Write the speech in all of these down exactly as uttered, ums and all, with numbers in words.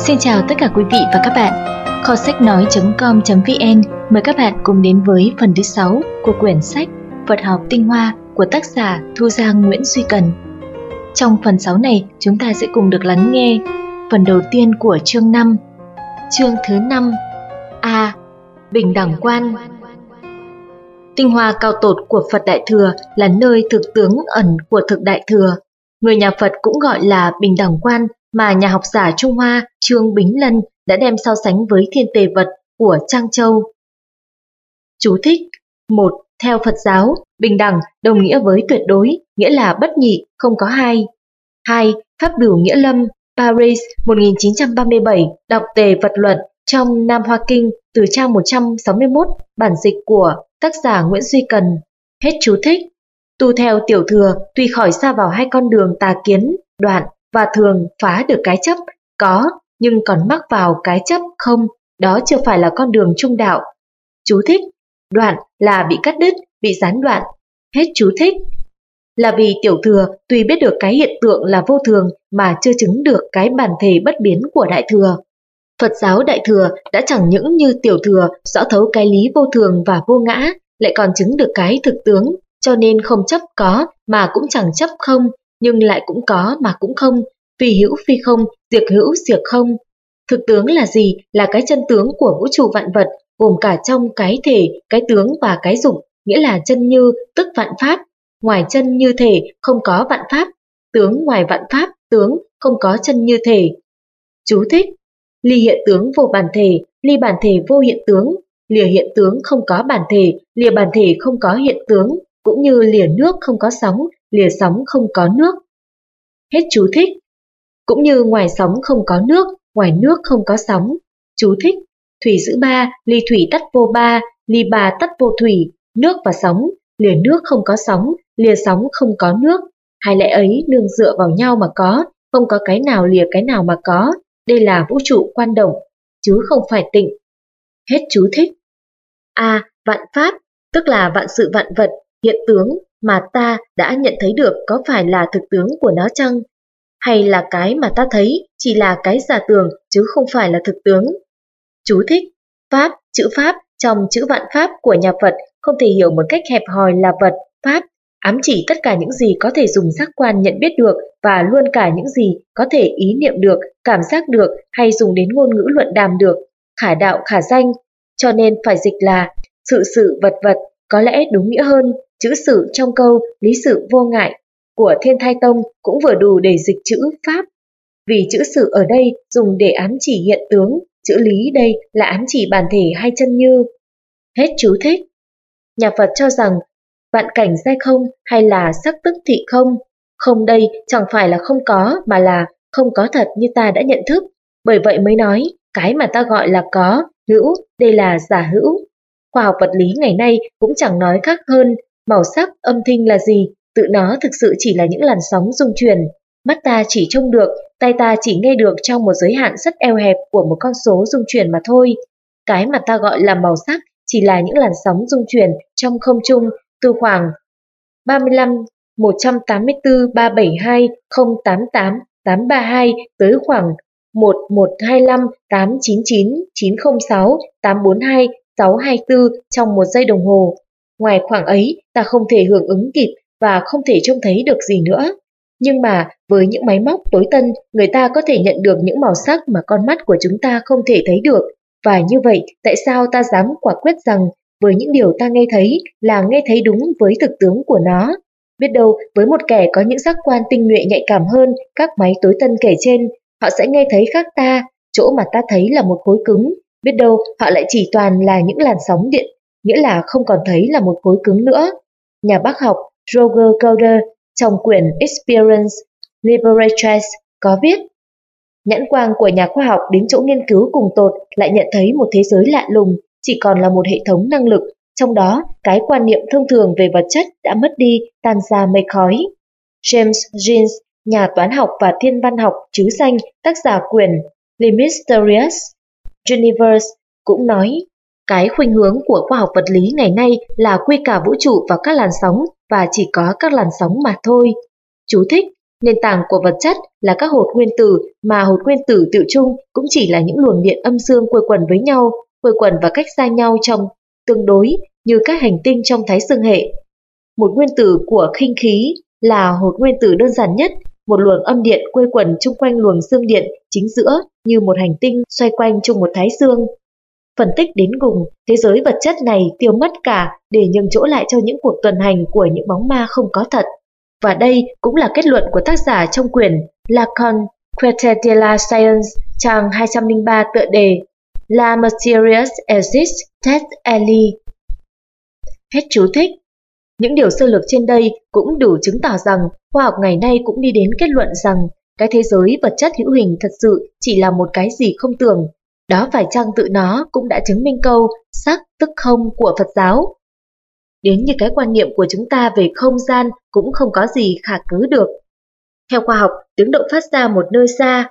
Xin chào tất cả quý vị và các bạn. Kho sách nói chấm com chấm vn mời các bạn cùng đến với phần thứ sáu của quyển sách Phật học tinh hoa của tác giả Thu Giang Nguyễn Duy Cần. Trong phần sáu này, chúng ta sẽ cùng được lắng nghe phần đầu tiên của chương năm. Chương thứ năm A. Bình đẳng quan. Tinh hoa cao tột của Phật Đại Thừa là nơi thực tướng ẩn của thực Đại Thừa. Người nhà Phật cũng gọi là bình đẳng quan, mà nhà học giả Trung Hoa Trương Bính Lân đã đem so sánh với thiên tề vật của Trang Châu. Chú thích. Một. Theo Phật giáo, bình đẳng đồng nghĩa với tuyệt đối, nghĩa là bất nhị, không có hai. Hai. Pháp biểu Nghĩa Lâm, Paris một nghìn chín trăm ba mươi bảy, đọc tề vật luận trong Nam Hoa Kinh từ trang một trăm sáu mươi mốt, bản dịch của tác giả Nguyễn Duy Cần. Hết chú thích. Tu theo tiểu thừa, tuy khỏi xa vào hai con đường tà kiến, đoạn và thường phá được cái chấp có, nhưng còn mắc vào cái chấp không, đó chưa phải là con đường trung đạo. Chú thích. Đoạn là bị cắt đứt, bị gián đoạn. Hết chú thích. Là vì tiểu thừa tuy biết được cái hiện tượng là vô thường mà chưa chứng được cái bản thể bất biến của đại thừa. Phật giáo đại thừa đã chẳng những như tiểu thừa rõ thấu cái lý vô thường và vô ngã, lại còn chứng được cái thực tướng, cho nên không chấp có mà cũng chẳng chấp không, nhưng lại cũng có mà cũng không, phi hữu phi không, diệt hữu diệt không. Thực tướng là gì? Là cái chân tướng của vũ trụ vạn vật, gồm cả trong cái thể, cái tướng và cái dụng, nghĩa là chân như, tức vạn pháp. Ngoài chân như thể, không có vạn pháp. Tướng ngoài vạn pháp, tướng, không có chân như thể. Chú thích. Ly hiện tướng vô bản thể, ly bản thể vô hiện tướng. Lìa hiện tướng không có bản thể, lìa bản thể không có hiện tướng. Cũng như lìa nước không có sóng, lìa sóng không có nước. Hết chú thích. Cũng như ngoài sóng không có nước, ngoài nước không có sóng. Chú thích. Thủy giữ ba, ly thủy tắt vô ba, ly ba tắt vô thủy, nước và sóng, lìa nước không có sóng, lìa sóng không có nước. Hai lẽ ấy nương dựa vào nhau mà có, không có cái nào lìa cái nào mà có. Đây là vũ trụ quan động, chứ không phải tịnh. Hết chú thích. A. Vạn pháp, tức là vạn sự vạn vật, hiện tướng mà ta đã nhận thấy được có phải là thực tướng của nó chăng? Hay là cái mà ta thấy chỉ là cái giả tưởng chứ không phải là thực tướng? Chú thích. Pháp, chữ pháp trong chữ vạn pháp của nhà Phật không thể hiểu một cách hẹp hòi là vật, pháp, ám chỉ tất cả những gì có thể dùng giác quan nhận biết được và luôn cả những gì có thể ý niệm được, cảm giác được hay dùng đến ngôn ngữ luận đàm được, khả đạo khả danh, cho nên phải dịch là sự sự vật vật, có lẽ đúng nghĩa hơn, chữ sự trong câu lý sự vô ngại của Thiên Thai Tông cũng vừa đủ để dịch chữ pháp. Vì chữ sự ở đây dùng để ám chỉ hiện tướng, chữ lý đây là ám chỉ bản thể hay chân như. Hết chú thích. Nhà Phật cho rằng vạn cảnh giai không hay là sắc tức thị không. Không đây chẳng phải là không có mà là không có thật như ta đã nhận thức. Bởi vậy mới nói cái mà ta gọi là có, hữu, đây là giả hữu. Khoa học vật lý ngày nay cũng chẳng nói khác hơn. Màu sắc, âm thanh là gì? Tự nó thực sự chỉ là những làn sóng rung chuyển. Mắt ta chỉ trông được, tay ta chỉ nghe được trong một giới hạn rất eo hẹp của một con số rung chuyển mà thôi. Cái mà ta gọi là màu sắc chỉ là những làn sóng rung chuyển trong không trung từ khoảng ba mươi lăm một trăm tám mươi tư ba trăm bảy mươi hai không tám tám tám trăm ba mươi hai tới khoảng một một hai lăm tám chín chín chín không sáu tám bốn hai sáu hai tư trong một giây đồng hồ. Ngoài khoảng ấy, ta không thể hưởng ứng kịp và không thể trông thấy được gì nữa. Nhưng mà với những máy móc tối tân, người ta có thể nhận được những màu sắc mà con mắt của chúng ta không thể thấy được. Và như vậy, tại sao ta dám quả quyết rằng với những điều ta nghe thấy là nghe thấy đúng với thực tướng của nó? Biết đâu với một kẻ có những giác quan tinh nhuệ nhạy cảm hơn các máy tối tân kể trên, họ sẽ nghe thấy khác ta, chỗ mà ta thấy là một khối cứng. Biết đâu họ lại chỉ toàn là những làn sóng điện, nghĩa là không còn thấy là một khối cứng nữa. Nhà bác học Roger Calder trong quyển Experience Liberatrix có viết: nhãn quang của nhà khoa học đến chỗ nghiên cứu cùng tột lại nhận thấy một thế giới lạ lùng, chỉ còn là một hệ thống năng lực, trong đó cái quan niệm thông thường về vật chất đã mất đi, tan ra mây khói. James Jeans, nhà toán học và thiên văn học trứ danh, tác giả quyển The Mysterious Universe, cũng nói cái khuynh hướng của khoa học vật lý ngày nay là quy cả vũ trụ vào các làn sóng và chỉ có các làn sóng mà thôi. Chú thích. Nền tảng của vật chất là các hột nguyên tử, mà hột nguyên tử tự chung cũng chỉ là những luồng điện âm dương quây quần với nhau, quây quần và cách xa nhau trong tương đối như các hành tinh trong Thái Dương hệ. Một nguyên tử của khinh khí là hột nguyên tử đơn giản nhất, một luồng âm điện quây quần chung quanh luồng dương điện chính giữa như một hành tinh xoay quanh chung một thái dương. Phân tích đến cùng, thế giới vật chất này tiêu mất cả để nhường chỗ lại cho những cuộc tuần hành của những bóng ma không có thật. Và đây cũng là kết luận của tác giả trong quyển Lacan Quête de la Science, trang hai trăm lẻ ba tựa đề La Materias existe tet elle. Hết chú thích. Những điều sơ lược trên đây cũng đủ chứng tỏ rằng khoa học ngày nay cũng đi đến kết luận rằng cái thế giới vật chất hữu hình thật sự chỉ là một cái gì không tưởng. Đó phải chăng tự nó cũng đã chứng minh câu sắc tức không của Phật giáo. Đến như cái quan niệm của chúng ta về không gian cũng không có gì khả cứ được. Theo khoa học, tiếng động phát ra một nơi xa,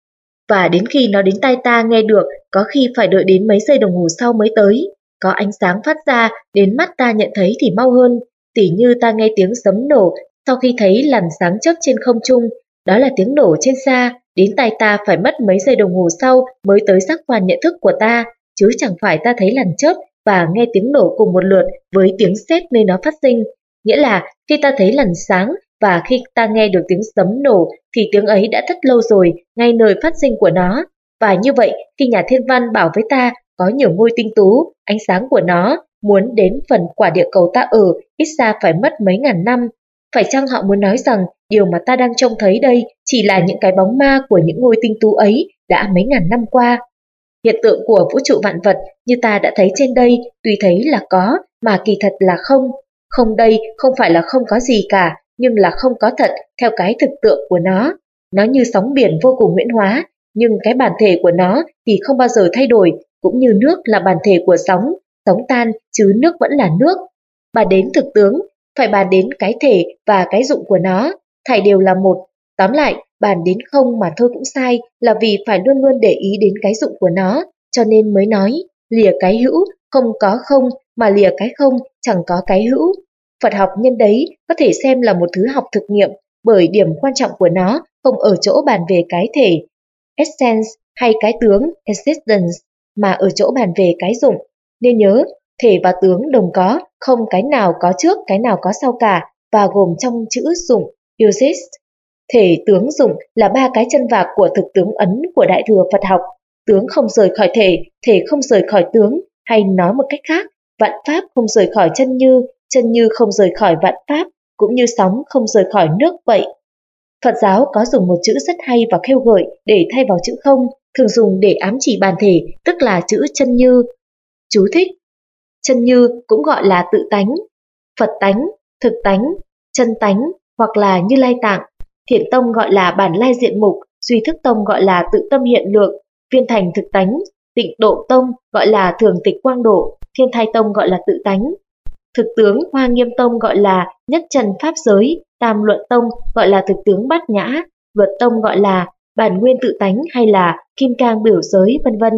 và đến khi nó đến tai ta nghe được, có khi phải đợi đến mấy giây đồng hồ sau mới tới. Có ánh sáng phát ra, đến mắt ta nhận thấy thì mau hơn. Tỉ như ta nghe tiếng sấm nổ sau khi thấy làn sáng chớp trên không trung, đó là tiếng nổ trên xa, đến tai ta phải mất mấy giây đồng hồ sau mới tới giác quan nhận thức của ta, chứ chẳng phải ta thấy làn chớp và nghe tiếng nổ cùng một lượt với tiếng sét nơi nó phát sinh. Nghĩa là khi ta thấy làn sáng và khi ta nghe được tiếng sấm nổ thì tiếng ấy đã thất lâu rồi ngay nơi phát sinh của nó. Và như vậy, khi nhà thiên văn bảo với ta có nhiều ngôi tinh tú, ánh sáng của nó muốn đến phần quả địa cầu ta ở, ít ra phải mất mấy ngàn năm. Phải chăng họ muốn nói rằng điều mà ta đang trông thấy đây chỉ là những cái bóng ma của những ngôi tinh tú ấy đã mấy ngàn năm qua? Hiện tượng của vũ trụ vạn vật như ta đã thấy trên đây tuy thấy là có mà kỳ thật là không. Không đây không phải là không có gì cả, nhưng là không có thật theo cái thực tượng của nó. Nó như sóng biển vô cùng huyễn hóa, nhưng cái bản thể của nó thì không bao giờ thay đổi, cũng như nước là bản thể của sóng, sóng tan chứ nước vẫn là nước. Bà đến thực tướng, phải bàn đến cái thể và cái dụng của nó, thảy đều là một. Tóm lại, bàn đến không mà thôi cũng sai, là vì phải luôn luôn để ý đến cái dụng của nó, cho nên mới nói, lìa cái hữu không có không, mà lìa cái không chẳng có cái hữu. Phật học nhân đấy có thể xem là một thứ học thực nghiệm, bởi điểm quan trọng của nó không ở chỗ bàn về cái thể, essence, hay cái tướng, existence, mà ở chỗ bàn về cái dụng. Nên nhớ, thể và tướng đồng có, không cái nào có trước, cái nào có sau cả, và gồm trong chữ dụng, exist. Thể, tướng, dụng là ba cái chân vạc của thực tướng ấn của Đại thừa Phật học. Tướng không rời khỏi thể, thể không rời khỏi tướng, hay nói một cách khác, vạn pháp không rời khỏi chân như, chân như không rời khỏi vạn pháp, cũng như sóng không rời khỏi nước vậy. Phật giáo có dùng một chữ rất hay và khêu gợi để thay vào chữ không, thường dùng để ám chỉ bản thể, tức là chữ chân như. Chú thích: chân như cũng gọi là tự tánh, Phật tánh, thực tánh, chân tánh hoặc là Như Lai tạng. Thiện tông gọi là bản lai diện mục, Duy thức tông gọi là tự tâm hiện lượng, Viên thành thực tánh, Tịnh độ tông gọi là thường tịch quang độ, Thiên thai tông gọi là tự tánh. Thực tướng Hoa Nghiêm tông gọi là nhất trần pháp giới, Tam luận tông gọi là thực tướng bát nhã, Luật tông gọi là bản nguyên tự tánh hay là kim cang biểu giới, vân vân.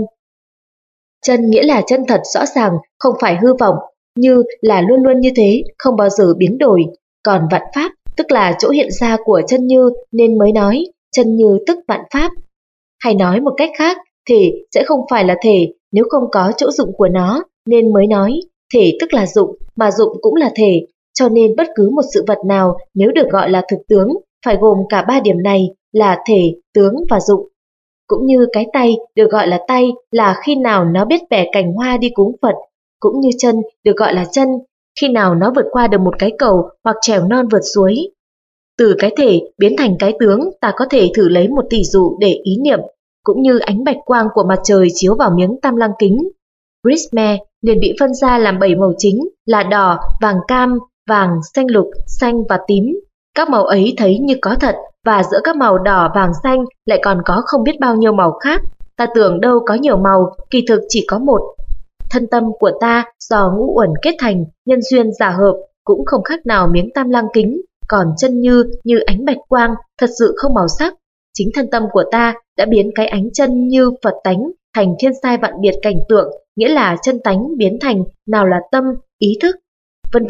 Chân nghĩa là chân thật rõ ràng, không phải hư vọng, như là luôn luôn như thế, không bao giờ biến đổi. Còn vạn pháp tức là chỗ hiện ra của chân như, nên mới nói chân như tức vạn pháp. Hay nói một cách khác, thể sẽ không phải là thể nếu không có chỗ dụng của nó, nên mới nói thể tức là dụng, mà dụng cũng là thể. Cho nên bất cứ một sự vật nào nếu được gọi là thực tướng phải gồm cả ba điểm này là thể, tướng và dụng. Cũng như cái tay được gọi là tay là khi nào nó biết bẻ cành hoa đi cúng Phật, cũng như chân được gọi là chân khi nào nó vượt qua được một cái cầu hoặc trèo non vượt suối. Từ cái thể biến thành cái tướng, ta có thể thử lấy một tỷ dụ để ý niệm, cũng như ánh bạch quang của mặt trời chiếu vào miếng tam lăng kính. Prisme liền bị phân ra làm bảy màu chính là đỏ, vàng cam, vàng, xanh lục, xanh và tím. Các màu ấy thấy như có thật, và giữa các màu đỏ, vàng, xanh lại còn có không biết bao nhiêu màu khác. Ta tưởng đâu có nhiều màu, kỳ thực chỉ có một. Thân tâm của ta do ngũ uẩn kết thành, nhân duyên giả hợp, cũng không khác nào miếng tam lăng kính. Còn chân như như ánh bạch quang, thật sự không màu sắc. Chính thân tâm của ta đã biến cái ánh chân như Phật tánh thành thiên sai vạn biệt cảnh tượng, nghĩa là chân tánh biến thành nào là tâm, ý thức, vân vân.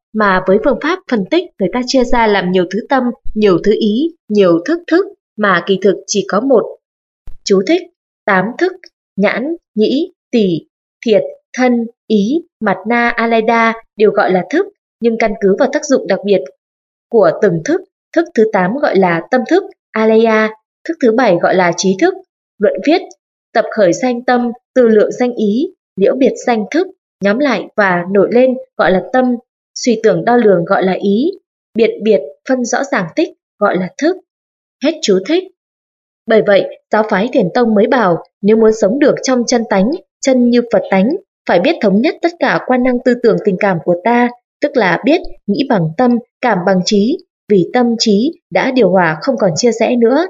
mà với phương pháp phân tích người ta chia ra làm nhiều thứ tâm, nhiều thứ ý, nhiều thức thức mà kỳ thực chỉ có một. Chú thích: tám thức: nhãn, nhĩ, tỷ, thiệt, thân, ý, mặt na, aleda đều gọi là thức, nhưng căn cứ vào tác dụng đặc biệt của từng thức, thức thứ tám gọi là tâm thức, aleya, thức thứ bảy gọi là trí thức. Luận viết: tập khởi sanh tâm, tư lượng sanh ý, liễu biệt sanh thức, nhóm lại và nổi lên gọi là tâm, suy tưởng đo lường gọi là ý, biệt biệt phân rõ ràng tích gọi là thức. Hết chú thích. Bởi vậy, giáo phái Thiền Tông mới bảo nếu muốn sống được trong chân tánh, chân như Phật tánh, phải biết thống nhất tất cả quan năng tư tưởng tình cảm của ta, tức là biết nghĩ bằng tâm, cảm bằng trí, vì tâm trí đã điều hòa không còn chia rẽ nữa.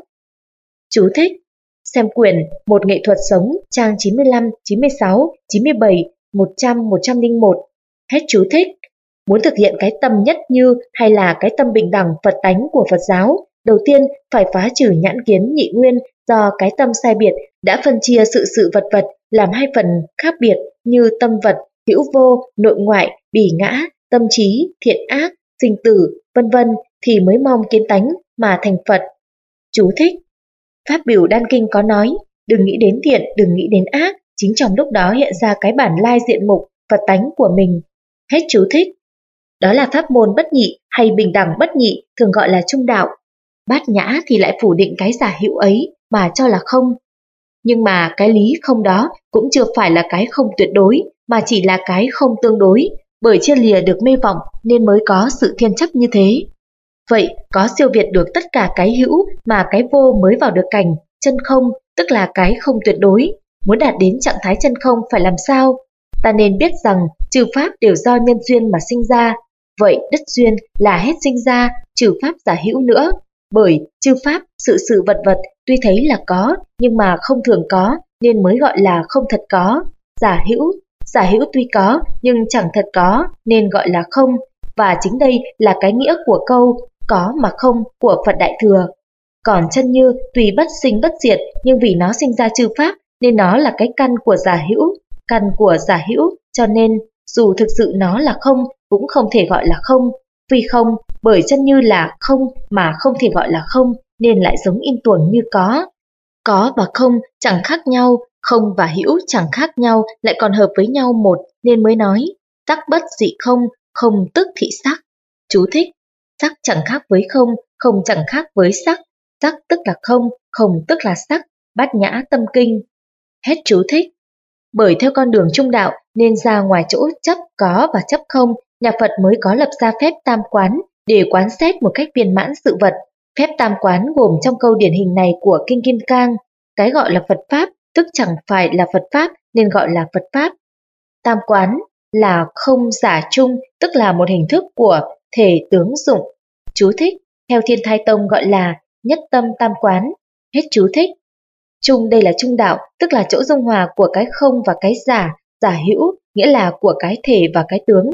Chú thích: xem quyển Một nghệ thuật sống, trang chín mươi lăm, chín mươi sáu, chín mươi bảy, một trăm, một trăm lẻ một. Hết chú thích. Muốn thực hiện cái tâm nhất như hay là cái tâm bình đẳng Phật tánh của Phật giáo, đầu tiên phải phá trừ nhãn kiến nhị nguyên do cái tâm sai biệt đã phân chia sự sự vật vật làm hai phần khác biệt như tâm vật, hữu vô, nội ngoại, bỉ ngã, tâm trí, thiện ác, sinh tử, vân vân thì mới mong kiến tánh mà thành Phật. Chú thích: Pháp Biểu Đan Kinh có nói, đừng nghĩ đến thiện, đừng nghĩ đến ác, chính trong lúc đó hiện ra cái bản lai diện mục, Phật tánh của mình. Hết chú thích. Đó là pháp môn bất nhị hay bình đẳng bất nhị, thường gọi là trung đạo. Bát Nhã thì lại phủ định cái giả hữu ấy mà cho là không. Nhưng mà cái lý không đó cũng chưa phải là cái không tuyệt đối, mà chỉ là cái không tương đối, bởi chia lìa được mê vọng nên mới có sự thiên chấp như thế. Vậy có siêu việt được tất cả cái hữu mà cái vô mới vào được cảnh chân không, tức là cái không tuyệt đối. Muốn đạt đến trạng thái chân không phải làm sao? Ta nên biết rằng trừ pháp đều do nhân duyên mà sinh ra. Vậy đất duyên là hết sinh ra, trừ pháp giả hữu nữa. Bởi chư pháp, sự sự vật vật tuy thấy là có, nhưng mà không thường có, nên mới gọi là không thật có. Giả hữu, giả hữu tuy có, nhưng chẳng thật có, nên gọi là không. Và chính đây là cái nghĩa của câu có mà không của Phật Đại Thừa. Còn chân như tùy bất sinh bất diệt, nhưng vì nó sinh ra chư pháp, nên nó là cái căn của giả hữu, căn của giả hữu, cho nên dù thực sự nó là không, cũng không thể gọi là không. Vì không, bởi chân như là không mà không thể gọi là không, nên lại giống in tuồng như có. Có và không chẳng khác nhau, không và hữu chẳng khác nhau, lại còn hợp với nhau một, nên mới nói sắc bất dị không, không tức thị sắc. Chú thích: sắc chẳng khác với không, không chẳng khác với sắc, sắc tức là không, không tức là sắc. Bát Nhã Tâm Kinh. Hết chú thích. Bởi theo con đường trung đạo nên ra ngoài chỗ chấp có và chấp không, nhà Phật mới có lập ra phép tam quán để quán xét một cách viên mãn sự vật. Phép tam quán gồm trong câu điển hình này của Kinh Kim Cang, cái gọi là Phật Pháp tức chẳng phải là Phật Pháp nên gọi là Phật Pháp. Tam quán là không giả chung, tức là một hình thức của thể tướng dụng. Chú thích: theo Thiên Thai Tông gọi là nhất tâm tam quán. Hết chú thích. Trung đây là trung đạo, tức là chỗ dung hòa của cái không và cái giả, giả hữu, nghĩa là của cái thể và cái tướng.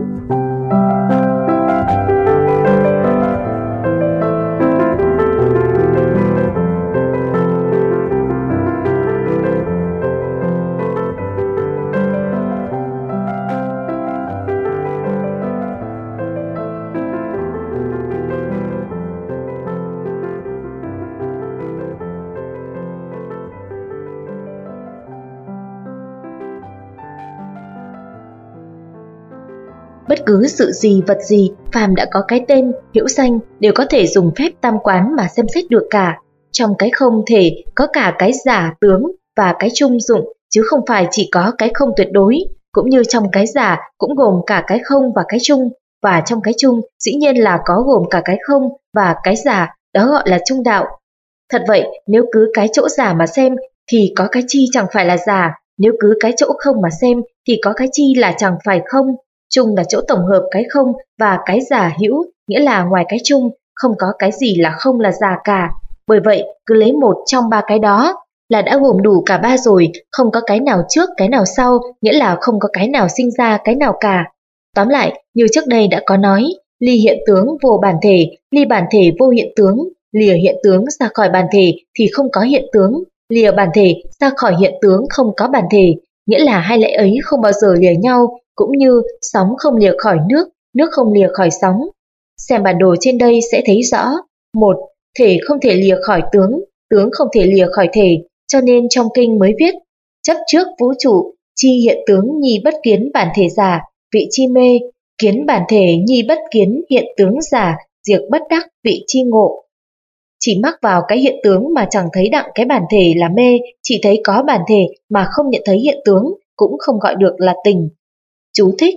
Bất cứ sự gì, vật gì, phàm đã có cái tên, hữu danh đều có thể dùng phép tam quán mà xem xét được cả. Trong cái không thể có cả cái giả tướng và cái chung dụng, chứ không phải chỉ có cái không tuyệt đối. Cũng như trong cái giả cũng gồm cả cái không và cái chung, và trong cái chung dĩ nhiên là có gồm cả cái không và cái giả, đó gọi là trung đạo. Thật vậy, nếu cứ cái chỗ giả mà xem thì có cái chi chẳng phải là giả, nếu cứ cái chỗ không mà xem thì có cái chi là chẳng phải không. Chung là chỗ tổng hợp cái không và cái giả hữu, nghĩa là ngoài cái chung, không có cái gì là không là giả cả. Bởi vậy, cứ lấy một trong ba cái đó là đã gồm đủ cả ba rồi, không có cái nào trước, cái nào sau, nghĩa là không có cái nào sinh ra, cái nào cả. Tóm lại, như trước đây đã có nói, ly hiện tướng vô bản thể, ly bản thể vô hiện tướng, lìa hiện tướng ra khỏi bản thể thì không có hiện tướng, lìa bản thể ra khỏi hiện tướng không có bản thể, nghĩa là hai lẽ ấy không bao giờ lìa nhau. Cũng như sóng không lìa khỏi nước, nước không lìa khỏi sóng. Xem bản đồ trên đây sẽ thấy rõ. Một, thể không thể lìa khỏi tướng, tướng không thể lìa khỏi thể, cho nên trong kinh mới viết: chấp trước vũ trụ, chi hiện tướng nhi bất kiến bản thể giả, vị chi mê, kiến bản thể nhi bất kiến hiện tướng giả, diệt bất đắc vị chi ngộ. Chỉ mắc vào cái hiện tướng mà chẳng thấy đặng cái bản thể là mê, chỉ thấy có bản thể mà không nhận thấy hiện tướng, cũng không gọi được là tình. Chú thích: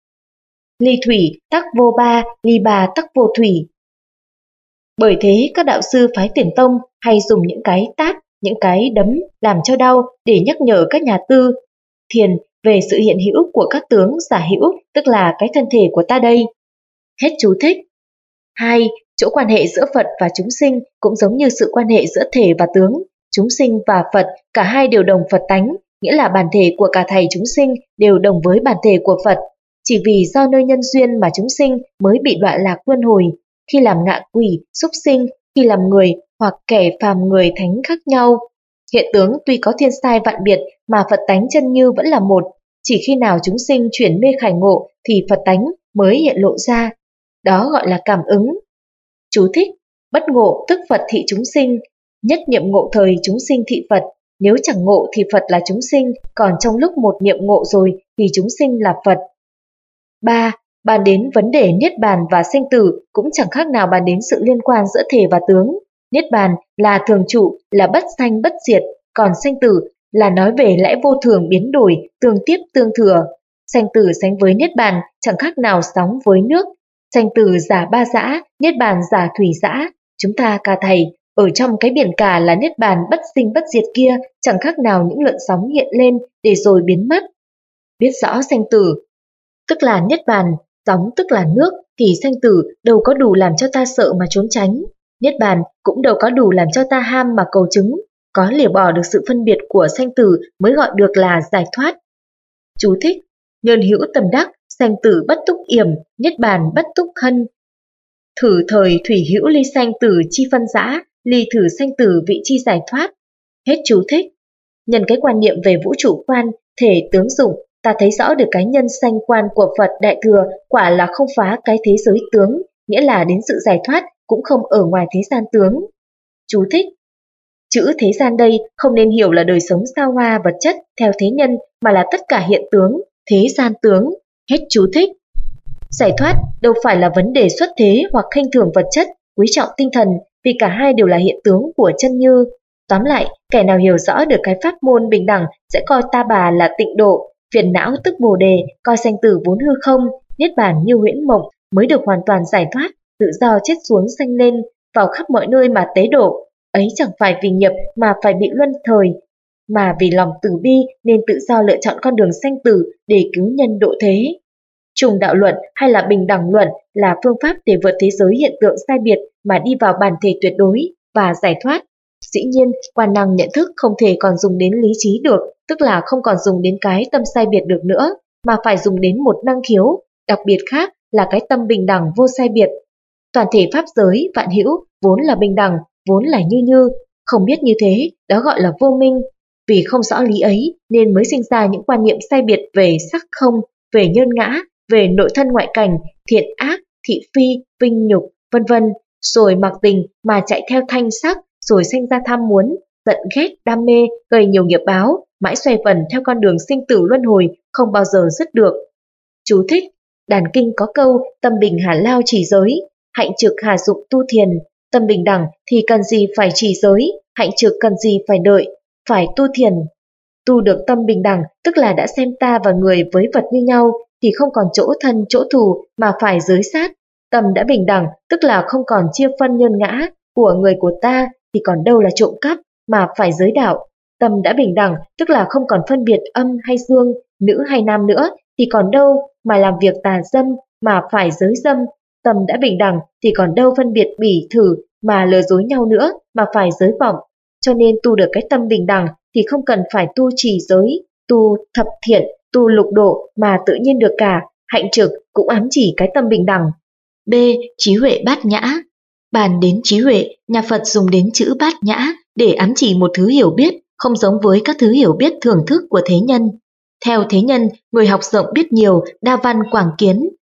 ly thủy tắc vô ba, ly bà tắc vô thủy. Bởi thế các đạo sư phái Tiền Tông hay dùng những cái tát, những cái đấm làm cho đau để nhắc nhở các nhà tư thiền về sự hiện hữu của các tướng giả hữu, tức là cái thân thể của ta đây. Hết chú thích. Hai, chỗ quan hệ giữa Phật và chúng sinh cũng giống như sự quan hệ giữa thể và tướng. Chúng sinh và Phật, cả hai đều đồng Phật tánh, nghĩa là bản thể của cả thầy chúng sinh đều đồng với bản thể của Phật. Chỉ vì do nơi nhân duyên mà chúng sinh mới bị đọa lạc luân hồi, khi làm ngạ quỷ, súc sinh, khi làm người hoặc kẻ phàm người thánh khác nhau. Hiện tướng tuy có thiên sai vạn biệt mà Phật tánh chân như vẫn là một, chỉ khi nào chúng sinh chuyển mê khải ngộ thì Phật tánh mới hiện lộ ra. Đó gọi là cảm ứng. Chú thích: bất ngộ tức Phật thị chúng sinh, nhất niệm ngộ thời chúng sinh thị Phật. Nếu chẳng ngộ thì Phật là chúng sinh, còn trong lúc một niệm ngộ rồi thì chúng sinh là Phật. Ba. Bàn đến vấn đề niết bàn và sanh tử cũng chẳng khác nào bàn đến sự liên quan giữa thể và tướng. Niết bàn là thường trụ, là bất sanh bất diệt, còn sanh tử là nói về lẽ vô thường biến đổi, tương tiếp tương thừa. Sanh tử sánh với niết bàn chẳng khác nào sóng với nước. Sanh tử giả ba dã, niết bàn giả thủy dã. Chúng ta cả thầy, ở trong cái biển cả là niết bàn bất sinh bất diệt kia, chẳng khác nào những lượn sóng hiện lên để rồi biến mất. Biết rõ sanh tử, tức là niết bàn, sóng tức là nước, thì sanh tử đâu có đủ làm cho ta sợ mà trốn tránh. Niết bàn cũng đâu có đủ làm cho ta ham mà cầu chứng. Có lìa bỏ được sự phân biệt của sanh tử mới gọi được là giải thoát. Chú thích: nhân hữu tầm đắc, sanh tử bất túc yểm, niết bàn bất túc hân. Thử thời thủy hữu ly sanh tử chi phân dã, ly thử sanh tử vị chi giải thoát. Hết chú thích. Nhân cái quan niệm về vũ trụ quan, thể tướng dụng, ta thấy rõ được cái nhân sanh quan của Phật Đại Thừa quả là không phá cái thế giới tướng, nghĩa là đến sự giải thoát cũng không ở ngoài thế gian tướng. Chú thích: chữ thế gian đây không nên hiểu là đời sống sao hoa vật chất theo thế nhân, mà là tất cả hiện tướng, thế gian tướng. Hết chú thích. Giải thoát đâu phải là vấn đề xuất thế hoặc khinh thường vật chất, quý trọng tinh thần, vì cả hai đều là hiện tướng của chân như. Tóm lại, kẻ nào hiểu rõ được cái pháp môn bình đẳng sẽ coi ta bà là tịnh độ, phiền não tức bồ đề, coi sanh tử vốn hư không, niết bàn như huyễn mộng, mới được hoàn toàn giải thoát, tự do chết xuống sanh lên, vào khắp mọi nơi mà tế độ. Ấy chẳng phải vì nghiệp mà phải bị luân thời, mà vì lòng từ bi nên tự do lựa chọn con đường sanh tử để cứu nhân độ thế. Trùng đạo luận hay là bình đẳng luận là phương pháp để vượt thế giới hiện tượng sai biệt mà đi vào bản thể tuyệt đối và giải thoát. Dĩ nhiên, quan năng nhận thức không thể còn dùng đến lý trí được, tức là không còn dùng đến cái tâm sai biệt được nữa, mà phải dùng đến một năng khiếu, đặc biệt khác là cái tâm bình đẳng vô sai biệt. Toàn thể pháp giới, vạn hữu, vốn là bình đẳng, vốn là như như, không biết như thế, đó gọi là vô minh. Vì không rõ lý ấy nên mới sinh ra những quan niệm sai biệt về sắc không, về nhân ngã, về nội thân ngoại cảnh, thiện ác, thị phi, vinh nhục, vân vân, rồi mặc tình mà chạy theo thanh sắc, rồi sinh ra tham muốn, giận ghét, đam mê, gây nhiều nghiệp báo, mãi xoay vần theo con đường sinh tử luân hồi, không bao giờ dứt được. Chú thích: đàn kinh có câu tâm bình hà lao chỉ giới, hạnh trực hà dụng tu thiền. Tâm bình đẳng thì cần gì phải chỉ giới, hạnh trực cần gì phải đợi, phải tu thiền. Tu được tâm bình đẳng tức là đã xem ta và người với vật như nhau, thì không còn chỗ thân chỗ thù mà phải giới sát. Tâm đã bình đẳng tức là không còn chia phân nhân ngã, của người của ta thì còn đâu là trộm cắp mà phải giới đạo. Tâm đã bình đẳng tức là không còn phân biệt âm hay dương, nữ hay nam nữa, thì còn đâu mà làm việc tà dâm mà phải giới dâm. Tâm đã bình đẳng thì còn đâu phân biệt bỉ thử mà lừa dối nhau nữa mà phải giới vọng. Cho nên tu được cái tâm bình đẳng thì không cần phải tu trì giới, tu thập thiện, tu lục độ mà tự nhiên được cả. Hạnh trực cũng ám chỉ cái tâm bình đẳng. B. Trí huệ bát nhã. Bàn đến trí huệ, nhà Phật dùng đến chữ bát nhã để ám chỉ một thứ hiểu biết không giống với các thứ hiểu biết thưởng thức của thế nhân. Theo thế nhân, người học rộng biết nhiều, đa văn quảng kiến,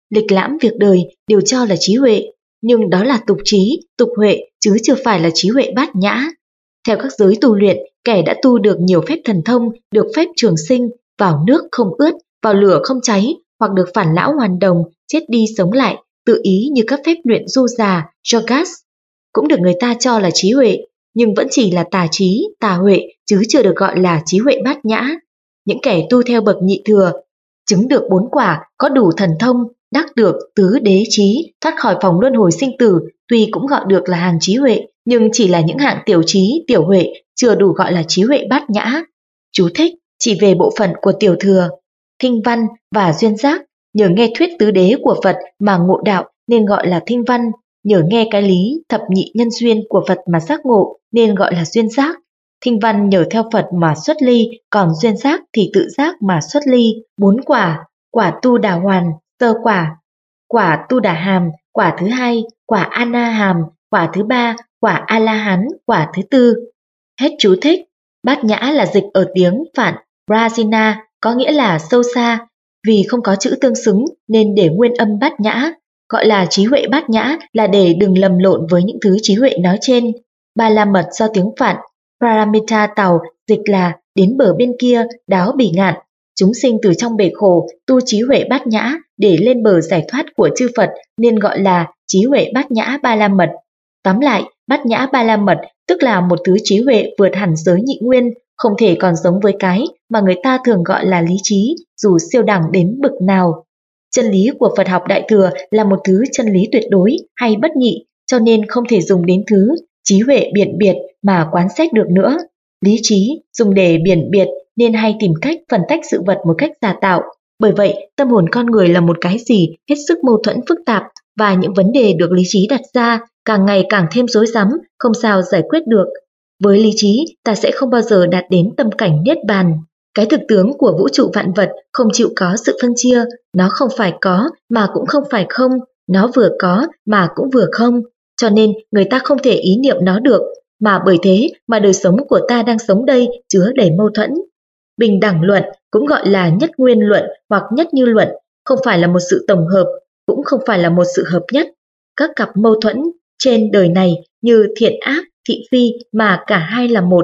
lịch lãm việc đời đều cho là trí huệ, nhưng đó là tục trí, tục huệ chứ chưa phải là trí huệ bát nhã. Theo các giới tu luyện, kẻ đã tu được nhiều phép thần thông, được phép trường sinh, vào nước không ướt, vào lửa không cháy, hoặc được phản lão hoàn đồng, chết đi sống lại, tự ý như các phép luyện du già, yogas, cũng được người ta cho là trí huệ, nhưng vẫn chỉ là tà trí, tà huệ, chứ chưa được gọi là trí huệ bát nhã. Những kẻ tu theo bậc nhị thừa, chứng được bốn quả, có đủ thần thông, đắc được tứ đế trí, thoát khỏi phòng luân hồi sinh tử, tuy cũng gọi được là hàng trí huệ, nhưng chỉ là những hạng tiểu trí, tiểu huệ, chưa đủ gọi là trí huệ bát nhã. Chú thích chỉ về bộ phận của tiểu thừa, thinh văn và duyên giác, nhờ nghe thuyết tứ đế của Phật mà ngộ đạo nên gọi là thinh văn, nhờ nghe cái lý thập nhị nhân duyên của Phật mà giác ngộ nên gọi là duyên giác. Thinh văn nhờ theo Phật mà xuất ly, còn duyên giác thì tự giác mà xuất ly. Bốn quả: quả tu đà hoàn, sơ quả; quả tu đà hàm, quả thứ hai; quả ana hàm, quả thứ ba; quả a la hán, quả thứ tư. Hết chú thích. Bát nhã là dịch ở tiếng Phạn Prajna, có nghĩa là sâu xa. Vì không có chữ tương xứng nên để nguyên âm bát nhã. Gọi là trí huệ bát nhã là để đừng lầm lộn với những thứ trí huệ nói trên. Ba la mật do tiếng Phạn Paramita Tàu dịch là đến bờ bên kia, đáo bỉ ngạn. Chúng sinh từ trong bể khổ, tu trí huệ bát nhã để lên bờ giải thoát của chư Phật nên gọi là trí huệ bát nhã ba la mật. Tóm lại, bát nhã ba la mật tức là một thứ trí huệ vượt hẳn giới nhị nguyên, không thể còn giống với cái mà người ta thường gọi là lý trí, dù siêu đẳng đến bực nào. Chân lý của Phật học Đại Thừa là một thứ chân lý tuyệt đối hay bất nhị, cho nên không thể dùng đến thứ trí huệ biện biệt mà quán xét được nữa. Lý trí dùng để biện biệt nên hay tìm cách phân tách sự vật một cách giả tạo. Bởi vậy, tâm hồn con người là một cái gì hết sức mâu thuẫn phức tạp, và những vấn đề được lý trí đặt ra càng ngày càng thêm rối rắm, không sao giải quyết được. Với lý trí, ta sẽ không bao giờ đạt đến tâm cảnh niết bàn. Cái thực tướng của vũ trụ vạn vật không chịu có sự phân chia, nó không phải có mà cũng không phải không, nó vừa có mà cũng vừa không, cho nên người ta không thể ý niệm nó được, mà bởi thế mà đời sống của ta đang sống đây chứa đầy mâu thuẫn. Bình đẳng luận cũng gọi là nhất nguyên luận hoặc nhất như luận, không phải là một sự tổng hợp, cũng không phải là một sự hợp nhất. Các cặp mâu thuẫn trên đời này như thiện ác, thị phi mà cả hai là một.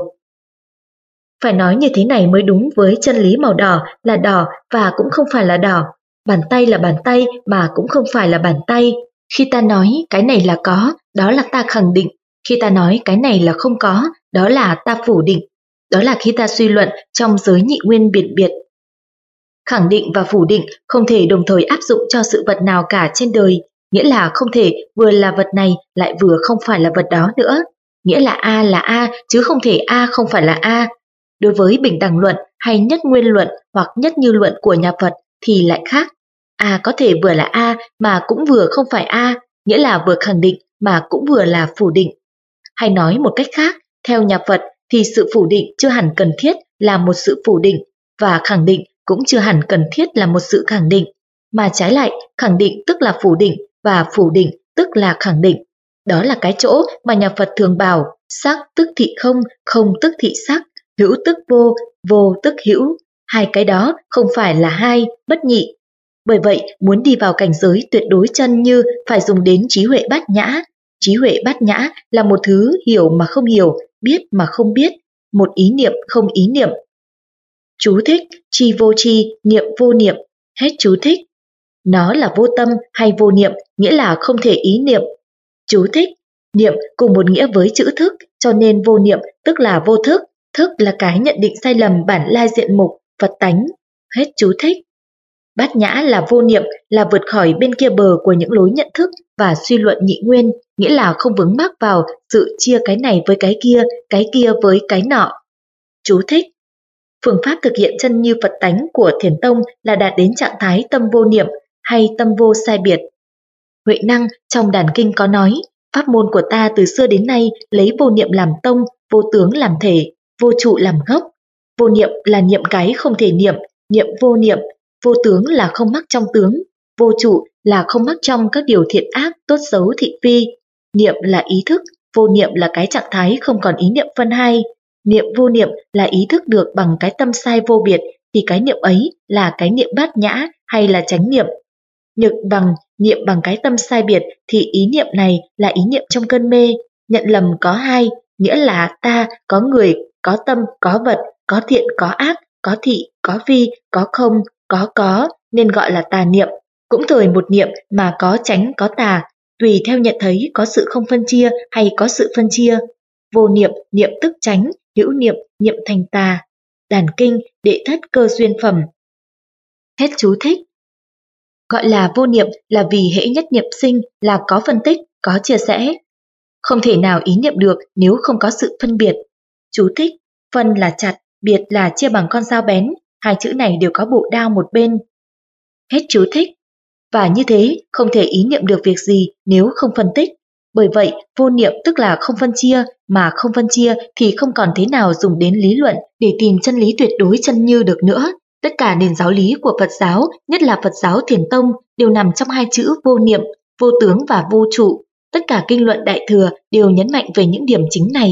Phải nói như thế này mới đúng với chân lý màu đỏ là đỏ và cũng không phải là đỏ, bàn tay là bàn tay mà cũng không phải là bàn tay. Khi ta nói cái này là có, đó là ta khẳng định. Khi ta nói cái này là không có, đó là ta phủ định. Đó là khi ta suy luận trong giới nhị nguyên biệt biệt. Khẳng định và phủ định không thể đồng thời áp dụng cho sự vật nào cả trên đời, nghĩa là không thể vừa là vật này lại vừa không phải là vật đó nữa. Nghĩa là A là A chứ không thể A không phải là A. Đối với bình đẳng luận hay nhất nguyên luận hoặc nhất như luận của nhà Phật thì lại khác. A có thể vừa là A mà cũng vừa không phải A, nghĩa là vừa khẳng định mà cũng vừa là phủ định. Hay nói một cách khác, theo nhà Phật thì sự phủ định chưa hẳn cần thiết là một sự phủ định, và khẳng định cũng chưa hẳn cần thiết là một sự khẳng định, mà trái lại khẳng định tức là phủ định và phủ định tức là khẳng định. Đó là cái chỗ mà nhà Phật thường bảo sắc tức thị không, không tức thị sắc, hữu tức vô, vô tức hữu. Hai cái đó không phải là hai, bất nhị. Bởi vậy, muốn đi vào cảnh giới tuyệt đối chân như phải dùng đến trí huệ bát nhã. Trí huệ bát nhã là một thứ hiểu mà không hiểu, biết mà không biết, một ý niệm không ý niệm. Chú thích: chi vô chi, niệm vô niệm. Hết chú thích. Nó là vô tâm hay vô niệm, nghĩa là không thể ý niệm. Chú thích: niệm cùng một nghĩa với chữ thức, cho nên vô niệm tức là vô thức. Thức là cái nhận định sai lầm bản lai diện mục, Phật tánh. Hết chú thích. Bát nhã là vô niệm, là vượt khỏi bên kia bờ của những lối nhận thức và suy luận nhị nguyên, nghĩa là không vướng mắc vào sự chia cái này với cái kia, cái kia với cái nọ. Chú thích: phương pháp thực hiện chân như Phật tánh của Thiền Tông là đạt đến trạng thái tâm vô niệm hay tâm vô sai biệt. Huệ Năng trong Đàn Kinh có nói, pháp môn của ta từ xưa đến nay lấy vô niệm làm tông, vô tướng làm thể, vô trụ làm gốc. Vô niệm là niệm cái không thể niệm, niệm vô niệm. Vô tướng là không mắc trong tướng, vô trụ là không mắc trong các điều thiện ác, tốt xấu thị phi. Niệm là ý thức, vô niệm là cái trạng thái không còn ý niệm phân hai. Niệm vô niệm là ý thức được bằng cái tâm sai vô biệt, thì cái niệm ấy là cái niệm bát nhã hay là chánh niệm. nhược bằng niệm bằng cái tâm sai biệt thì ý niệm này là ý niệm trong cơn mê. Nhận lầm có hai, nghĩa là ta, có người, có tâm, có vật, có thiện, có ác, có thị, có phi, có không, có có, nên gọi là tà niệm. Cũng thời một niệm mà có chánh có tà, tùy theo nhận thấy có sự không phân chia hay có sự phân chia. Vô niệm, niệm tức chánh, hữu niệm, niệm thành tà. Đàn kinh, đệ thất cơ duyên phẩm. Hết chú thích. Gọi là vô niệm là vì hễ nhất niệm sinh là có phân tích, có chia sẻ. Không thể nào ý niệm được nếu không có sự phân biệt. Chú thích, phân là chặt, biệt là chia bằng con dao bén, hai chữ này đều có bộ đao một bên. Hết chú thích. Và như thế, không thể ý niệm được việc gì nếu không phân tích. Bởi vậy, vô niệm tức là không phân chia, mà không phân chia thì không còn thế nào dùng đến lý luận để tìm chân lý tuyệt đối chân như được nữa. Tất cả nền giáo lý của Phật giáo, nhất là Phật giáo Thiền Tông, đều nằm trong hai chữ vô niệm, vô tướng và vô trụ. Tất cả kinh luận Đại Thừa đều nhấn mạnh về những điểm chính này.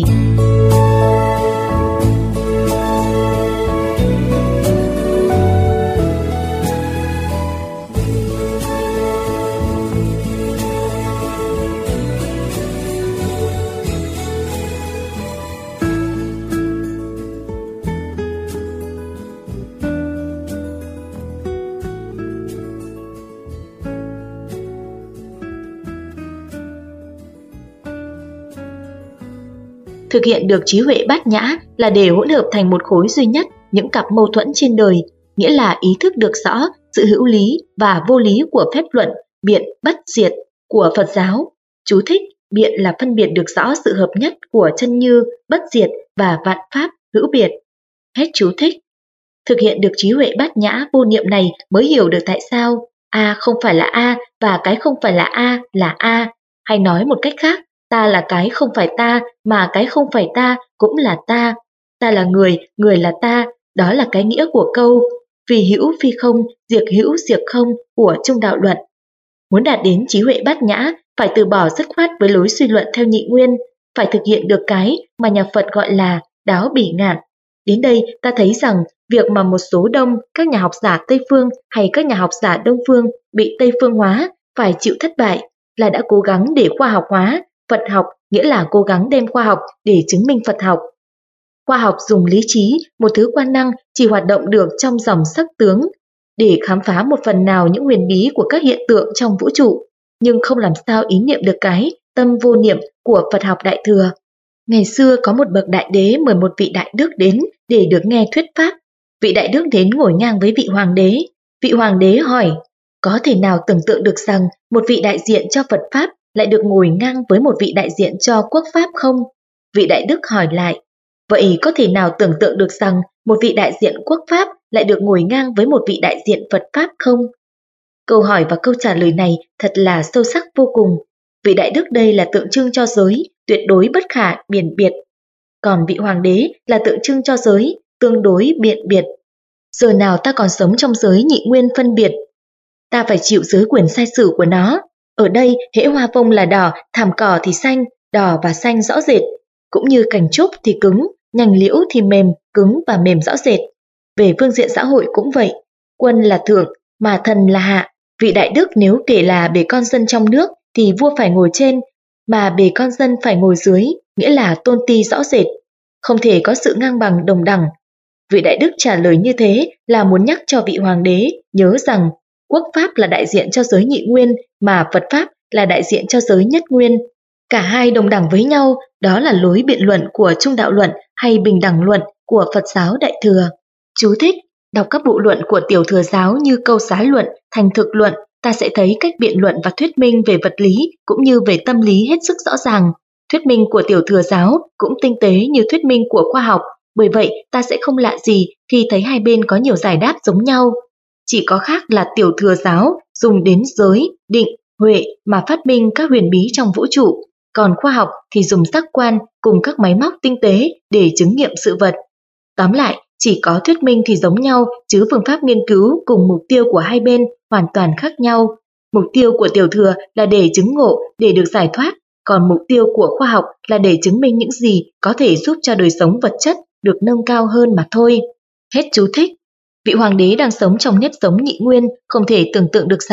Thực hiện được trí huệ bát nhã là để hỗn hợp thành một khối duy nhất những cặp mâu thuẫn trên đời, nghĩa là ý thức được rõ sự hữu lý và vô lý của phép luận, biện, bất diệt của Phật giáo. Chú thích, biện là phân biệt được rõ sự hợp nhất của chân như, bất diệt và vạn pháp hữu biệt. Hết chú thích. Thực hiện được trí huệ bát nhã vô niệm này mới hiểu được tại sao A không phải là A và cái không phải là A là A, hay nói một cách khác, ta là cái không phải ta, mà cái không phải ta cũng là ta. Ta là người, người là ta, đó là cái nghĩa của câu vì hữu phi không, diệt hữu diệt không của Trung Đạo Luận. Muốn đạt đến trí huệ bát nhã, phải từ bỏ dứt khoát với lối suy luận theo nhị nguyên, phải thực hiện được cái mà nhà Phật gọi là đáo bỉ ngạn. Đến đây ta thấy rằng việc mà một số đông các nhà học giả Tây Phương hay các nhà học giả Đông Phương bị Tây Phương hóa phải chịu thất bại là đã cố gắng để khoa học hóa Phật học, nghĩa là cố gắng đem khoa học để chứng minh Phật học. Khoa học dùng lý trí, một thứ quan năng chỉ hoạt động được trong dòng sắc tướng, để khám phá một phần nào những huyền bí của các hiện tượng trong vũ trụ, nhưng không làm sao ý niệm được cái tâm vô niệm của Phật học Đại Thừa. Ngày xưa có một bậc đại đế mời một vị đại đức đến để được nghe thuyết pháp. Vị đại đức đến ngồi ngang với vị hoàng đế. Vị hoàng đế hỏi, có thể nào tưởng tượng được rằng một vị đại diện cho Phật Pháp lại được ngồi ngang với một vị đại diện cho quốc pháp không? Vị đại đức hỏi lại, vậy có thể nào tưởng tượng được rằng một vị đại diện quốc pháp lại được ngồi ngang với một vị đại diện Phật Pháp không? Câu hỏi và câu trả lời này thật là sâu sắc vô cùng. Vị đại đức đây là tượng trưng cho giới, tuyệt đối bất khả biện biệt. Còn vị hoàng đế là tượng trưng cho giới, tương đối biện biệt. Giờ nào ta còn sống trong giới nhị nguyên phân biệt? Ta phải chịu giới quyền sai sử của nó. Ở đây, hễ hoa vông là đỏ, thảm cỏ thì xanh, đỏ và xanh rõ rệt. Cũng như cành trúc thì cứng, nhành liễu thì mềm, cứng và mềm rõ rệt. Về phương diện xã hội cũng vậy. Quân là thượng, mà thần là hạ. Vị đại đức nếu kể là bề con dân trong nước thì vua phải ngồi trên, mà bề con dân phải ngồi dưới, nghĩa là tôn ti rõ rệt. Không thể có sự ngang bằng đồng đẳng. Vị đại đức trả lời như thế là muốn nhắc cho vị hoàng đế nhớ rằng quốc pháp là đại diện cho giới nhị nguyên, mà Phật Pháp là đại diện cho giới nhất nguyên. Cả hai đồng đẳng với nhau, đó là lối biện luận của Trung Đạo Luận hay bình đẳng luận của Phật giáo Đại Thừa. Chú thích, đọc các bộ luận của Tiểu Thừa giáo như Câu Xá Luận, Thành Thực Luận, ta sẽ thấy cách biện luận và thuyết minh về vật lý cũng như về tâm lý hết sức rõ ràng. Thuyết minh của Tiểu Thừa giáo cũng tinh tế như thuyết minh của khoa học, bởi vậy ta sẽ không lạ gì khi thấy hai bên có nhiều giải đáp giống nhau. Chỉ có khác là Tiểu Thừa giáo dùng đến giới, định, huệ mà phát minh các huyền bí trong vũ trụ, còn khoa học thì dùng giác quan cùng các máy móc tinh tế để chứng nghiệm sự vật. Tóm lại, chỉ có thuyết minh thì giống nhau, chứ phương pháp nghiên cứu cùng mục tiêu của hai bên hoàn toàn khác nhau. Mục tiêu của Tiểu Thừa là để chứng ngộ, để được giải thoát, còn mục tiêu của khoa học là để chứng minh những gì có thể giúp cho đời sống vật chất được nâng cao hơn mà thôi. Hết chú thích. Vị hoàng đế đang sống trong nhất giống nhị nguyên không thể tưởng tượng được rằng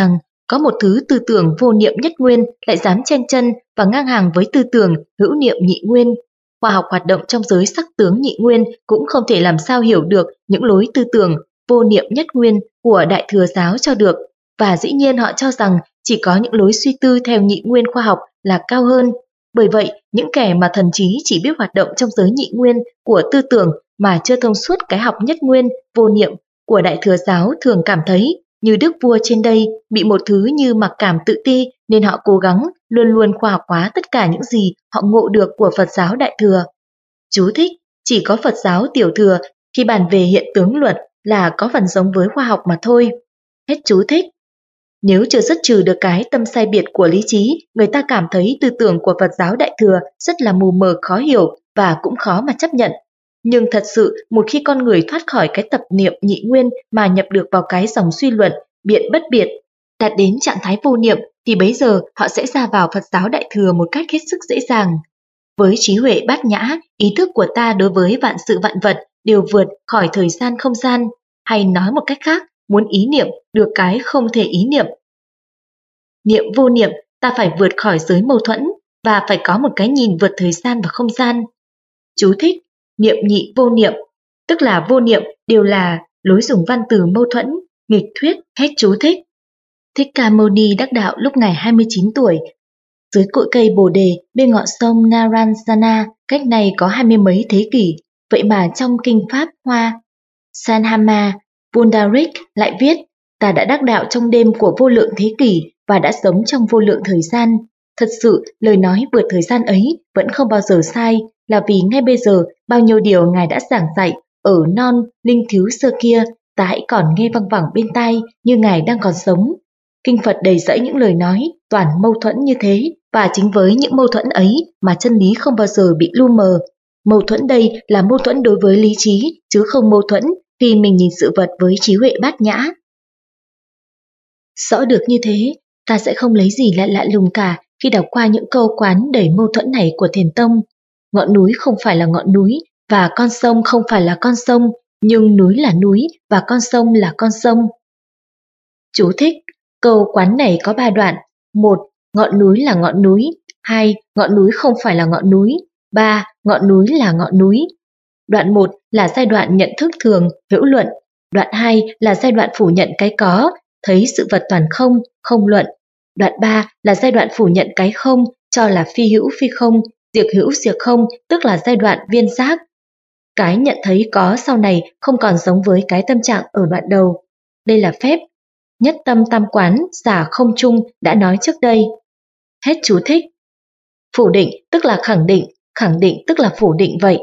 có một thứ tư tưởng vô niệm nhất nguyên lại dám chen chân và ngang hàng với tư tưởng hữu niệm nhị nguyên. Khoa học hoạt động trong giới sắc tướng nhị nguyên cũng không thể làm sao hiểu được những lối tư tưởng vô niệm nhất nguyên của Đại Thừa giáo cho được, và dĩ nhiên họ cho rằng chỉ có những lối suy tư theo nhị nguyên khoa học là cao hơn. Bởi vậy, những kẻ mà thần trí chỉ biết hoạt động trong giới nhị nguyên của tư tưởng mà chưa thông suốt cái học nhất nguyên vô niệm của Đại Thừa giáo thường cảm thấy như đức vua trên đây bị một thứ như mặc cảm tự ti, nên họ cố gắng luôn luôn khoa học hóa tất cả những gì họ ngộ được của Phật giáo Đại Thừa. Chú thích: chỉ có Phật giáo Tiểu Thừa khi bàn về hiện tướng luật là có phần giống với khoa học mà thôi. Hết chú thích. Nếu chưa dứt trừ được cái tâm sai biệt của lý trí, người ta cảm thấy tư tưởng của Phật giáo Đại Thừa rất là mù mờ khó hiểu và cũng khó mà chấp nhận. Nhưng thật sự, một khi con người thoát khỏi cái tập niệm nhị nguyên mà nhập được vào cái dòng suy luận, biện bất biệt, đạt đến trạng thái vô niệm, thì bấy giờ họ sẽ ra vào Phật giáo Đại Thừa một cách hết sức dễ dàng. Với trí huệ bát nhã, ý thức của ta đối với vạn sự vạn vật đều vượt khỏi thời gian không gian, hay nói một cách khác, muốn ý niệm được cái không thể ý niệm. Niệm vô niệm, ta phải vượt khỏi giới mâu thuẫn và phải có một cái nhìn vượt thời gian và không gian. Chú thích: niệm nhị vô niệm, tức là vô niệm đều là lối dùng văn từ mâu thuẫn, nghịch thuyết. Hết chú thích. Thích Ca Mâu Ni đắc đạo lúc ngày hai mươi chín tuổi, dưới cội cây Bồ Đề bên ngọn sông Narayana, cách này có hai mươi mấy thế kỷ. Vậy mà trong kinh Pháp Hoa Sanhama Pundarik lại viết: ta đã đắc đạo trong đêm của vô lượng thế kỷ và đã sống trong vô lượng thời gian. Thật sự, lời nói vượt thời gian ấy vẫn không bao giờ sai, là vì ngay bây giờ bao nhiêu điều Ngài đã giảng dạy ở non linh thiếu xưa kia, ta hãy còn nghe văng vẳng bên tai như Ngài đang còn sống. Kinh Phật đầy rẫy những lời nói toàn mâu thuẫn như thế, và chính với những mâu thuẫn ấy mà chân lý không bao giờ bị lu mờ. Mâu thuẫn đây là mâu thuẫn đối với lý trí, chứ không mâu thuẫn khi mình nhìn sự vật với trí huệ bát nhã. Rõ được như thế, ta sẽ không lấy gì lạ lạ lùng cả khi đọc qua những câu quán đầy mâu thuẫn này của Thiền Tông. Ngọn núi không phải là ngọn núi, và con sông không phải là con sông, nhưng núi là núi và con sông là con sông. Chú thích: câu quán này có ba đoạn. Một. Ngọn núi là ngọn núi. Hai. Ngọn núi không phải là ngọn núi. Ba. Ngọn núi là ngọn núi. Đoạn một là giai đoạn nhận thức thường, hữu luận. Đoạn hai là giai đoạn phủ nhận cái có, thấy sự vật toàn không, không luận. Đoạn ba là giai đoạn phủ nhận cái không, cho là phi hữu phi không, diệt hữu diệt không, tức là giai đoạn viên giác. Cái nhận thấy có sau này không còn giống với cái tâm trạng ở đoạn đầu. Đây là phép nhất tâm tam quán, giả không chung đã nói trước đây. Hết chú thích. Phủ định tức là khẳng định, khẳng định tức là phủ định vậy.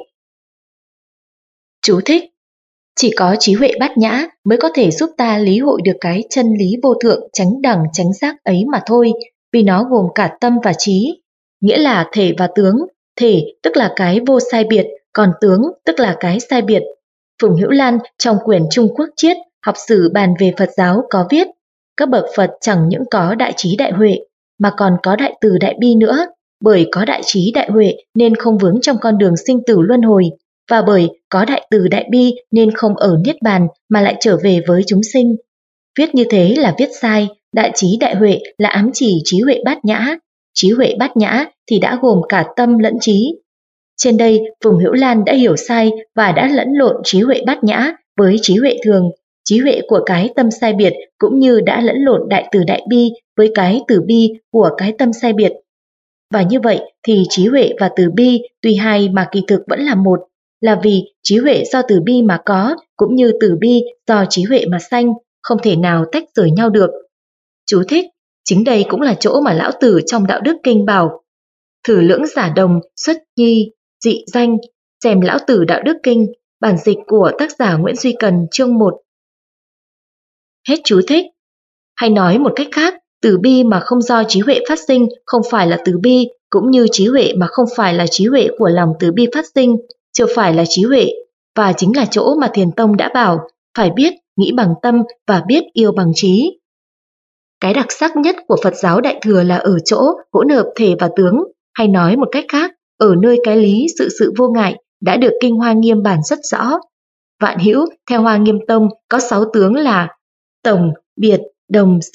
Chú thích: chỉ có trí huệ bát nhã mới có thể giúp ta lý hội được cái chân lý vô thượng chánh đẳng chánh giác ấy mà thôi, vì nó gồm cả tâm và trí, nghĩa là thể và tướng. Thể tức là cái vô sai biệt, còn tướng tức là cái sai biệt. Phùng Hữu Lan trong quyển Trung Quốc Triết học sử bàn về Phật giáo có viết: các bậc Phật chẳng những có đại trí đại huệ, mà còn có đại từ đại bi nữa, bởi có đại trí đại huệ nên không vướng trong con đường sinh tử luân hồi, và bởi có đại từ đại bi nên không ở niết bàn mà lại trở về với chúng sinh. Viết như thế là viết sai. Đại trí đại huệ là ám chỉ trí huệ bát nhã. Trí huệ bát nhã thì đã gồm cả tâm lẫn trí. Trên đây, Phùng Hữu Lan đã hiểu sai và đã lẫn lộn trí huệ bát nhã với trí huệ thường, trí huệ của cái tâm sai biệt, cũng như đã lẫn lộn đại từ đại bi với cái từ bi của cái tâm sai biệt. Và như vậy thì trí huệ và từ bi tuy hai mà kỳ thực vẫn là một, là vì trí huệ do từ bi mà có, cũng như từ bi do trí huệ mà sanh, không thể nào tách rời nhau được. Chú thích: chính đây cũng là chỗ mà Lão Tử trong Đạo Đức Kinh bảo: thử lưỡng giả đồng, xuất nhi, dị danh. Xem Lão Tử Đạo Đức Kinh, bản dịch của tác giả Nguyễn Duy Cần, chương một. Hết chú thích. Hay nói một cách khác, từ bi mà không do trí huệ phát sinh không phải là từ bi, cũng như trí huệ mà không phải là trí huệ của lòng từ bi phát sinh chưa phải là trí huệ. Và chính là chỗ mà Thiền Tông đã bảo phải biết nghĩ bằng tâm và biết yêu bằng trí. Cái đặc sắc nhất của Phật giáo Đại Thừa là ở chỗ hỗn hợp thể và tướng, hay nói một cách khác, ở nơi cái lý sự sự vô ngại đã được Kinh Hoa Nghiêm bản rất rõ. Vạn hữu theo Hoa Nghiêm Tông có sáu tướng là tổng, biệt, đồng, dị,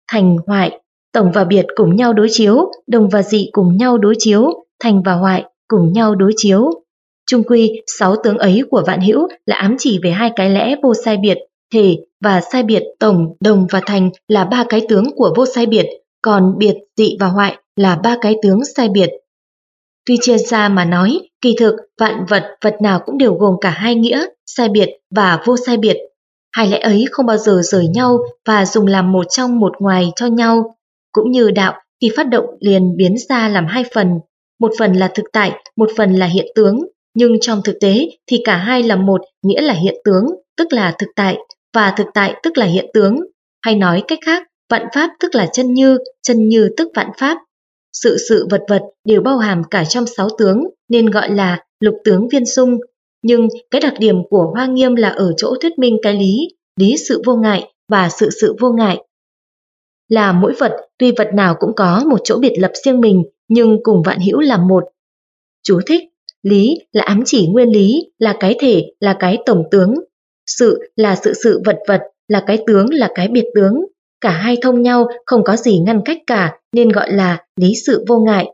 thành, hoại, tổng và biệt cùng nhau đối chiếu, đồng và dị cùng nhau đối chiếu, thành và hoại cùng nhau đối chiếu. Chung quy, sáu tướng ấy của Vạn Hữu là ám chỉ về hai cái lẽ vô sai biệt, thể và sai biệt, tổng, đồng và thành là ba cái tướng của vô sai biệt, còn biệt, dị và hoại là ba cái tướng sai biệt. Tuy chia ra mà nói, kỳ thực vạn vật, vật nào cũng đều gồm cả hai nghĩa, sai biệt và vô sai biệt. Hai lẽ ấy không bao giờ rời nhau và dùng làm một trong một ngoài cho nhau. Cũng như đạo, khi phát động liền biến ra làm hai phần. Một phần là thực tại, một phần là hiện tướng. Nhưng trong thực tế thì cả hai là một, nghĩa là hiện tướng, tức là thực tại, và thực tại tức là hiện tướng. Hay nói cách khác, vạn pháp tức là chân như, chân như tức vạn pháp. Sự sự vật vật đều bao hàm cả trong sáu tướng nên gọi là lục tướng viên xung. Nhưng cái đặc điểm của Hoa Nghiêm là ở chỗ thuyết minh cái lý, lý sự vô ngại và sự sự vô ngại. Là mỗi vật, tuy vật nào cũng có một chỗ biệt lập riêng mình, nhưng cùng vạn hữu là một. Chú thích: lý là ám chỉ nguyên lý, là cái thể, là cái tổng tướng. Sự là sự sự vật vật, là cái tướng, là cái biệt tướng. Cả hai thông nhau, không có gì ngăn cách cả, nên gọi là lý sự vô ngại.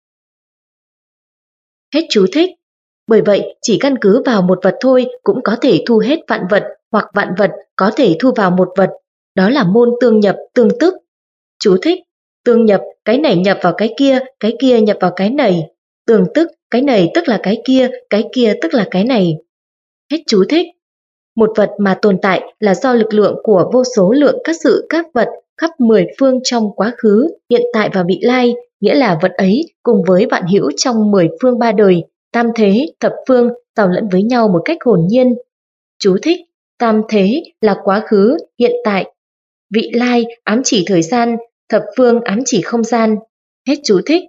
Hết chú thích. Bởi vậy, chỉ căn cứ vào một vật thôi cũng có thể thu hết vạn vật, hoặc vạn vật có thể thu vào một vật. Đó là môn tương nhập, tương tức. Chú thích: tương nhập, cái này nhập vào cái kia, cái kia nhập vào cái này. Tương tức, cái này tức là cái kia, cái kia tức là cái này. Hết chú thích. Một vật mà tồn tại là do lực lượng của vô số lượng các sự các vật khắp mười phương trong quá khứ, hiện tại và vị lai, nghĩa là vật ấy cùng với vạn hữu trong mười phương ba đời, tam thế, thập phương tào lẫn với nhau một cách hồn nhiên. Chú thích: tam thế là quá khứ, hiện tại, vị lai ám chỉ thời gian, thập phương ám chỉ không gian. Hết chú thích.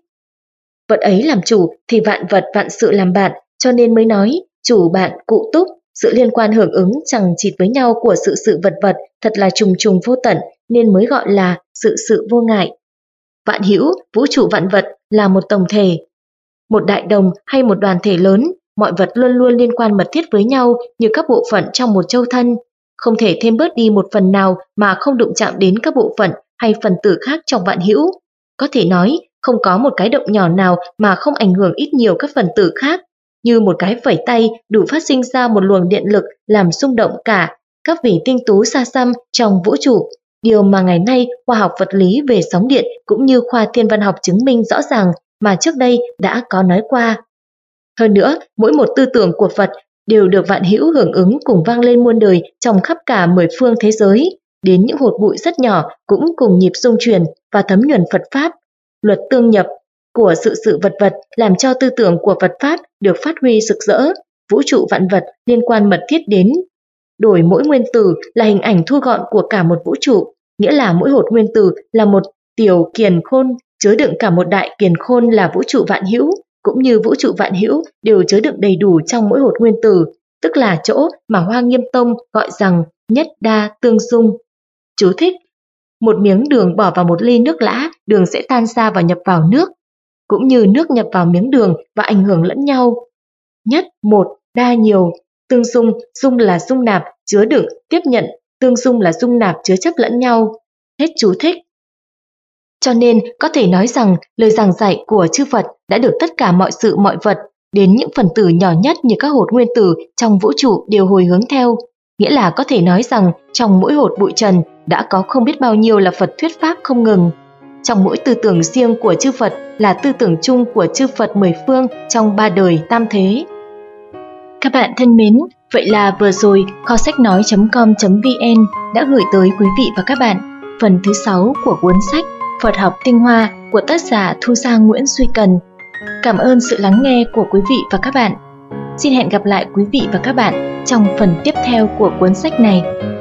Vật ấy làm chủ thì vạn vật vạn sự làm bạn, cho nên mới nói chủ bạn cụ túc. Sự liên quan hưởng ứng chằng chịt với nhau của sự sự vật vật thật là trùng trùng vô tận, nên mới gọi là sự sự vô ngại. Vạn hữu, vũ trụ vạn vật là một tổng thể. Một đại đồng hay một đoàn thể lớn, mọi vật luôn luôn liên quan mật thiết với nhau như các bộ phận trong một châu thân. Không thể thêm bớt đi một phần nào mà không đụng chạm đến các bộ phận hay phần tử khác trong vạn hữu. Có thể nói, không có một cái động nhỏ nào mà không ảnh hưởng ít nhiều các phần tử khác. Như một cái phẩy tay đủ phát sinh ra một luồng điện lực làm xung động cả các vì tinh tú xa xăm trong vũ trụ. Điều mà ngày nay khoa học vật lý về sóng điện cũng như khoa thiên văn học chứng minh rõ ràng mà trước đây đã có nói qua. Hơn nữa, mỗi một tư tưởng của Phật đều được vạn hữu hưởng ứng cùng vang lên muôn đời trong khắp cả mười phương thế giới. Đến những hột bụi rất nhỏ cũng cùng nhịp dung truyền và thấm nhuần Phật Pháp. Luật tương nhập của sự sự vật vật làm cho tư tưởng của Phật Pháp được phát huy rực rỡ. Vũ trụ vạn vật liên quan mật thiết đến. Đổi mỗi nguyên tử là hình ảnh thu gọn của cả một vũ trụ, nghĩa là mỗi hột nguyên tử là một tiểu kiền khôn chứa đựng cả một đại kiền khôn là vũ trụ vạn hữu, cũng như vũ trụ vạn hữu đều chứa đựng đầy đủ trong mỗi hột nguyên tử, tức là chỗ mà Hoa Nghiêm Tông gọi rằng nhất đa tương dung. Chú thích: một miếng đường bỏ vào một ly nước lã, đường sẽ tan ra và nhập vào nước, cũng như nước nhập vào miếng đường và ảnh hưởng lẫn nhau. Nhất, một, đa, nhiều. Tương dung, dung là dung nạp, chứa đựng, tiếp nhận. Tương dung là dung nạp, chứa chấp lẫn nhau. Hết chú thích. Cho nên có thể nói rằng lời giảng dạy của chư Phật đã được tất cả mọi sự mọi vật, đến những phần tử nhỏ nhất như các hột nguyên tử trong vũ trụ đều hồi hướng theo. Nghĩa là có thể nói rằng trong mỗi hột bụi trần đã có không biết bao nhiêu là Phật thuyết pháp không ngừng. Trong mỗi tư tưởng riêng của chư Phật là tư tưởng chung của chư Phật mười phương trong ba đời tam thế. Các bạn thân mến, vậy là vừa rồi kho sách nói chấm com chấm vn đã gửi tới quý vị và các bạn phần thứ sáu của cuốn sách Phật học tinh hoa của tác giả Thu Giang Nguyễn Duy Cần. Cảm ơn sự lắng nghe của quý vị và các bạn. Xin hẹn gặp lại quý vị và các bạn trong phần tiếp theo của cuốn sách này.